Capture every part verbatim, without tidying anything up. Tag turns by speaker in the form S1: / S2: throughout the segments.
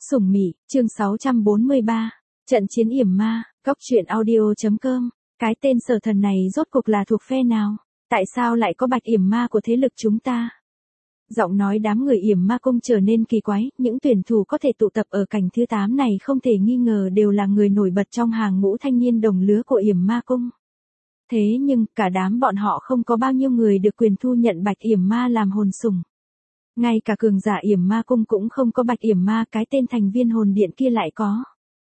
S1: Sủng Mị, chương sáu trăm bốn mươi ba, trận chiến yểm ma, góc truyện audio.com, cái tên sở thần này rốt cuộc là thuộc phe nào? Tại sao lại có bạch yểm ma của thế lực chúng ta? Giọng nói đám người yểm ma cung trở nên kỳ quái, những tuyển thủ có thể tụ tập ở cảnh thứ tám này không thể nghi ngờ đều là người nổi bật trong hàng ngũ thanh niên đồng lứa của yểm ma cung. Thế nhưng, cả đám bọn họ không có bao nhiêu người được quyền thu nhận bạch yểm ma làm hồn sủng. Ngay cả cường giả yểm ma cung cũng không có bạch yểm ma, cái tên thành viên hồn điện kia lại có.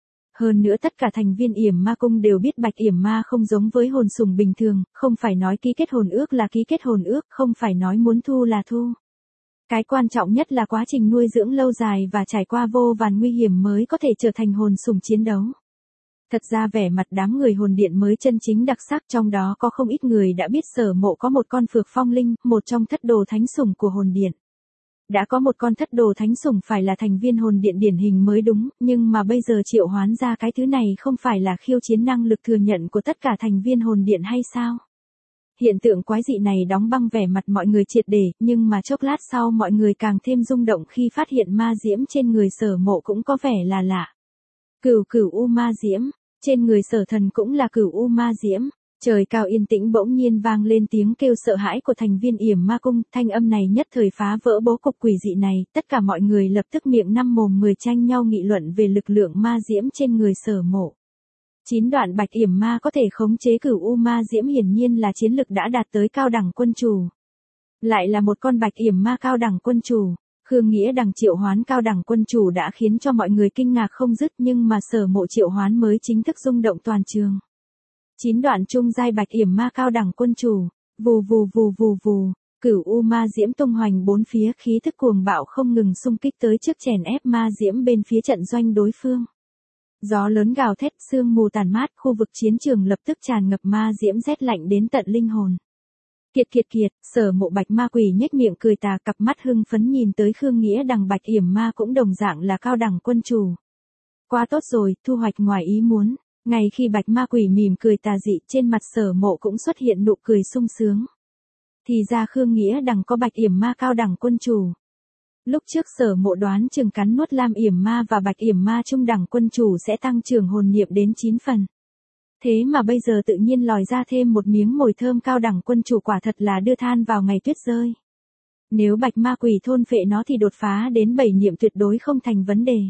S1: Hơn nữa tất cả thành viên yểm ma cung đều biết bạch yểm ma không giống với hồn sủng bình thường, không phải nói ký kết hồn ước là ký kết hồn ước, không phải nói muốn thu là thu. Cái quan trọng nhất là quá trình nuôi dưỡng lâu dài và trải qua vô vàn nguy hiểm mới có thể trở thành hồn sủng chiến đấu. Thật ra vẻ mặt đám người hồn điện mới chân chính đặc sắc, trong đó có không ít người đã biết Sở Mộ có một con phược phong linh, một trong thất đồ thánh sủng của hồn điện. Đã có một con thất đồ thánh sủng phải là thành viên hồn điện điển hình mới đúng, nhưng mà bây giờ triệu hoán ra cái thứ này không phải là khiêu chiến năng lực thừa nhận của tất cả thành viên hồn điện hay sao? Hiện tượng quái dị này đóng băng vẻ mặt mọi người triệt để, nhưng mà chốc lát sau mọi người càng thêm rung động khi phát hiện ma diễm trên người Sở Mộ cũng có vẻ là lạ. Cửu cửu u ma diễm, trên người sở thần cũng là cửu u ma diễm. Trời cao yên tĩnh bỗng nhiên vang lên tiếng kêu sợ hãi của thành viên yểm ma cung, thanh âm này nhất thời phá vỡ bố cục quỷ dị này, tất cả mọi người lập tức miệng năm mồm mười tranh nhau nghị luận về lực lượng ma diễm trên người Sở Mộ. Chín đoạn bạch yểm ma có thể khống chế cửu u ma diễm hiển nhiên là chiến lực đã đạt tới cao đẳng quân chủ. Lại là một con bạch yểm ma cao đẳng quân chủ. Khương Nghĩa Đằng triệu hoán cao đẳng quân chủ đã khiến cho mọi người kinh ngạc không dứt, nhưng mà Sở Mộ triệu hoán mới chính thức rung động toàn trường. Chín đoạn trung giai bạch yểm ma cao đẳng quân chủ, vù vù vù vù vù, cửu u ma diễm tung hoành bốn phía, khí thức cuồng bạo không ngừng xung kích tới trước chèn ép ma diễm bên phía trận doanh đối phương. Gió lớn gào thét, sương mù tàn mát, khu vực chiến trường lập tức tràn ngập ma diễm rét lạnh đến tận linh hồn. Kiệt kiệt kiệt, Sở Mộ bạch ma quỷ nhếch miệng cười tà, cặp mắt hưng phấn nhìn tới Khương Nghĩa Đằng bạch yểm ma cũng đồng dạng là cao đẳng quân chủ. Quá tốt rồi, thu hoạch ngoài ý muốn. Ngay khi bạch ma quỷ mỉm cười tà dị, trên mặt Sở Mộ cũng xuất hiện nụ cười sung sướng. Thì ra Khương Nghĩa Đằng có bạch yểm ma cao đẳng quân chủ. Lúc trước Sở Mộ đoán chừng cắn nuốt lam yểm ma và bạch yểm ma trung đẳng quân chủ sẽ tăng trưởng hồn niệm đến chín phần. Thế mà bây giờ tự nhiên lòi ra thêm một miếng mồi thơm cao đẳng quân chủ, quả thật là đưa than vào ngày tuyết rơi. Nếu bạch ma quỷ thôn phệ nó thì đột phá đến bảy niệm tuyệt đối không thành vấn đề.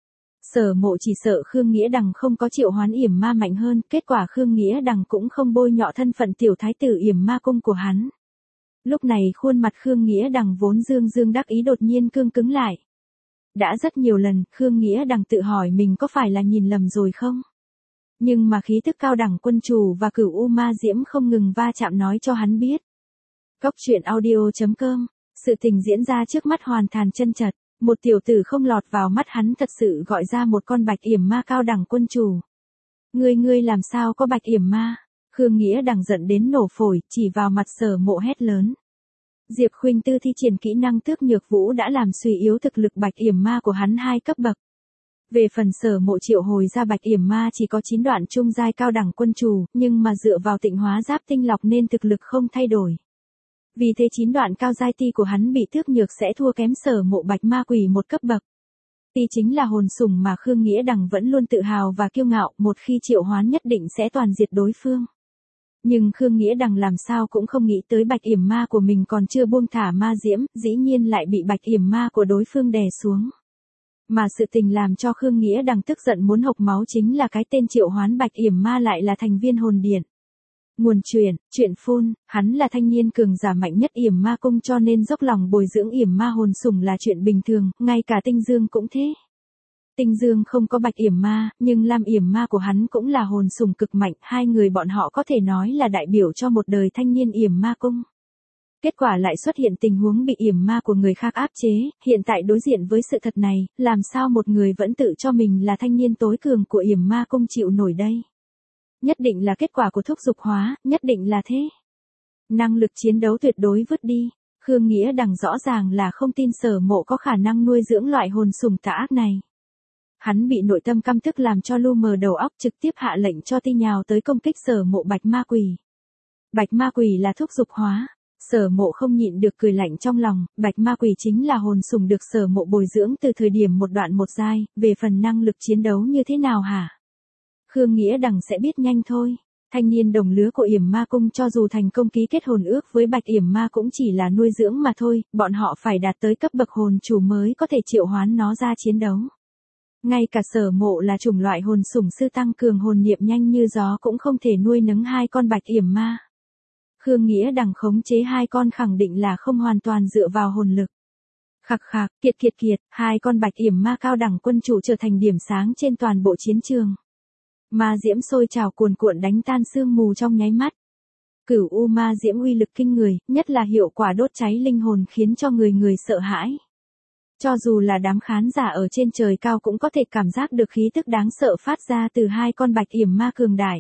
S1: Sở Mộ chỉ sợ Khương Nghĩa Đằng không có triệu hoán yểm ma mạnh hơn, kết quả Khương Nghĩa Đằng cũng không bôi nhọ thân phận tiểu thái tử yểm ma cung của hắn. Lúc này khuôn mặt Khương Nghĩa Đằng vốn dương dương đắc ý đột nhiên cương cứng lại. Đã rất nhiều lần, Khương Nghĩa Đằng tự hỏi mình có phải là nhìn lầm rồi không? Nhưng mà khí tức cao đẳng quân chủ và cửu u ma diễm không ngừng va chạm nói cho hắn biết. Góc truyện audio.com, sự tình diễn ra trước mắt hoàn toàn chân chật, một tiểu tử không lọt vào mắt hắn thật sự gọi ra một con bạch yểm ma cao đẳng quân chủ. Ngươi ngươi làm sao có bạch yểm ma? Khương Nghĩa Đằng giận đến nổ phổi, chỉ vào mặt Sở Mộ hét lớn. Diệp Khuynh Tư thi triển kỹ năng tước nhược vũ đã làm suy yếu thực lực bạch yểm ma của hắn hai cấp bậc. Về phần Sở Mộ triệu hồi ra bạch yểm ma chỉ có chín đoạn trung giai cao đẳng quân chủ, nhưng mà dựa vào tịnh hóa giáp tinh lọc nên thực lực không thay đổi. Vì thế chín đoạn cao giai ti của hắn bị tước nhược sẽ thua kém Sở Mộ bạch ma quỷ một cấp bậc. Ti chính là hồn sủng mà Khương Nghĩa Đằng vẫn luôn tự hào và kiêu ngạo, một khi triệu hoán nhất định sẽ toàn diệt đối phương. Nhưng Khương Nghĩa Đằng làm sao cũng không nghĩ tới bạch yểm ma của mình còn chưa buông thả ma diễm, dĩ nhiên lại bị bạch yểm ma của đối phương đè xuống. Mà sự tình làm cho Khương Nghĩa Đằng tức giận muốn hộc máu chính là cái tên triệu hoán bạch yểm ma lại là thành viên hồn điện. Nguồn truyền, chuyện phun, hắn là thanh niên cường giả mạnh nhất yểm ma cung cho nên dốc lòng bồi dưỡng yểm ma hồn sủng là chuyện bình thường, ngay cả Tinh Dương cũng thế. Tinh Dương không có bạch yểm ma, nhưng lam yểm ma của hắn cũng là hồn sủng cực mạnh, hai người bọn họ có thể nói là đại biểu cho một đời thanh niên yểm ma cung. Kết quả lại xuất hiện tình huống bị yểm ma của người khác áp chế, hiện tại đối diện với sự thật này, làm sao một người vẫn tự cho mình là thanh niên tối cường của yểm ma cung chịu nổi đây? Nhất định là kết quả của thúc dục hóa, nhất định là thế. Năng lực chiến đấu tuyệt đối vứt đi, Khương Nghĩa Đằng rõ ràng là không tin Sở Mộ có khả năng nuôi dưỡng loại hồn sủng tà ác này. Hắn bị nội tâm căm tức làm cho lu mờ đầu óc, trực tiếp hạ lệnh cho ti nhào tới công kích Sở Mộ bạch ma quỷ. Bạch ma quỷ là thúc dục hóa. Sở Mộ không nhịn được cười lạnh trong lòng, bạch ma quỷ chính là hồn sủng được Sở Mộ bồi dưỡng từ thời điểm một đoạn một giai, về phần năng lực chiến đấu như thế nào hả? Khương Nghĩa Đằng sẽ biết nhanh thôi. Thanh niên đồng lứa của Yểm Ma Cung cho dù thành công ký kết hồn ước với Bạch Yểm Ma cũng chỉ là nuôi dưỡng mà thôi, bọn họ phải đạt tới cấp bậc hồn chủ mới có thể triệu hoán nó ra chiến đấu. Ngay cả Sở Mộ là chủng loại hồn sủng sư tăng cường hồn niệm nhanh như gió cũng không thể nuôi nấng hai con Bạch Yểm Ma. Khương Nghĩa Đằng khống chế hai con khẳng định là không hoàn toàn dựa vào hồn lực. Khạc khạc, kiệt kiệt kiệt, hai con Bạch Yểm Ma cao đẳng quân chủ trở thành điểm sáng trên toàn bộ chiến trường. Ma diễm sôi trào cuồn cuộn đánh tan sương mù trong nháy mắt. Cửu U ma diễm uy lực kinh người, nhất là hiệu quả đốt cháy linh hồn khiến cho người người sợ hãi. Cho dù là đám khán giả ở trên trời cao cũng có thể cảm giác được khí tức đáng sợ phát ra từ hai con Bạch Yểm Ma cường đại.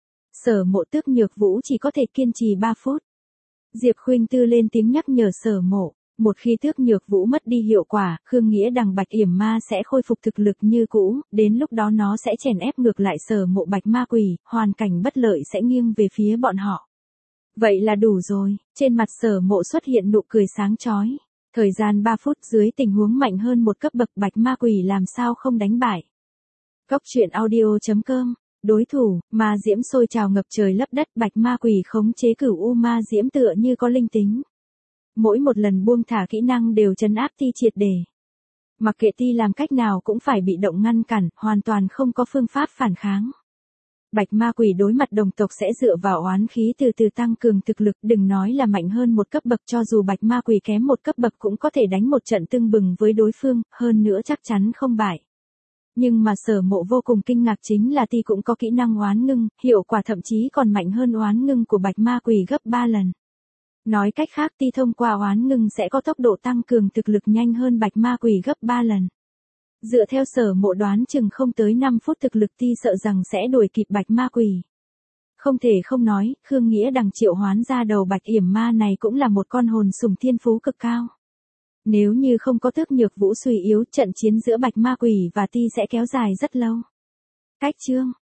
S1: Sở Mộ Tước Nhược Vũ chỉ có thể kiên trì ba phút. Diệp Khuynh Tư lên tiếng nhắc nhở Sở Mộ. Một khi Tước Nhược Vũ mất đi hiệu quả, Khương Nghĩa Đằng Bạch Yểm Ma sẽ khôi phục thực lực như cũ, đến lúc đó nó sẽ chèn ép ngược lại Sở Mộ Bạch Ma Quỷ, hoàn cảnh bất lợi sẽ nghiêng về phía bọn họ. Vậy là đủ rồi, trên mặt Sở Mộ xuất hiện nụ cười sáng chói. Thời gian ba phút dưới tình huống mạnh hơn một cấp bậc Bạch Ma Quỷ làm sao không đánh bại. Cốc truyện audio chấm com. Đối thủ, ma diễm sôi trào ngập trời lấp đất, Bạch Ma Quỷ khống chế Cửu U ma diễm tựa như có linh tính. Mỗi một lần buông thả kỹ năng đều trấn áp Ti triệt để. Mặc kệ Ti làm cách nào cũng phải bị động ngăn cản, hoàn toàn không có phương pháp phản kháng. Bạch Ma Quỷ đối mặt đồng tộc sẽ dựa vào oán khí từ từ tăng cường thực lực, đừng nói là mạnh hơn một cấp bậc, cho dù Bạch Ma Quỷ kém một cấp bậc cũng có thể đánh một trận tương bừng với đối phương, hơn nữa chắc chắn không bại. Nhưng mà Sở Mộ vô cùng kinh ngạc chính là Ti cũng có kỹ năng oán ngưng, hiệu quả thậm chí còn mạnh hơn oán ngưng của Bạch Ma Quỷ gấp ba lần. Nói cách khác Ti thông qua oán ngưng sẽ có tốc độ tăng cường thực lực nhanh hơn Bạch Ma Quỷ gấp ba lần. Dựa theo Sở Mộ đoán chừng không tới năm phút thực lực Ti sợ rằng sẽ đuổi kịp Bạch Ma Quỷ. Không thể không nói, Khương Nghĩa Đằng triệu hoán ra đầu Bạch Yểm Ma này cũng là một con hồn sủng thiên phú cực cao. Nếu như không có Tước Nhược Vũ suy yếu, trận chiến giữa Bạch Ma Quỷ và Ti sẽ kéo dài rất lâu. Cách chương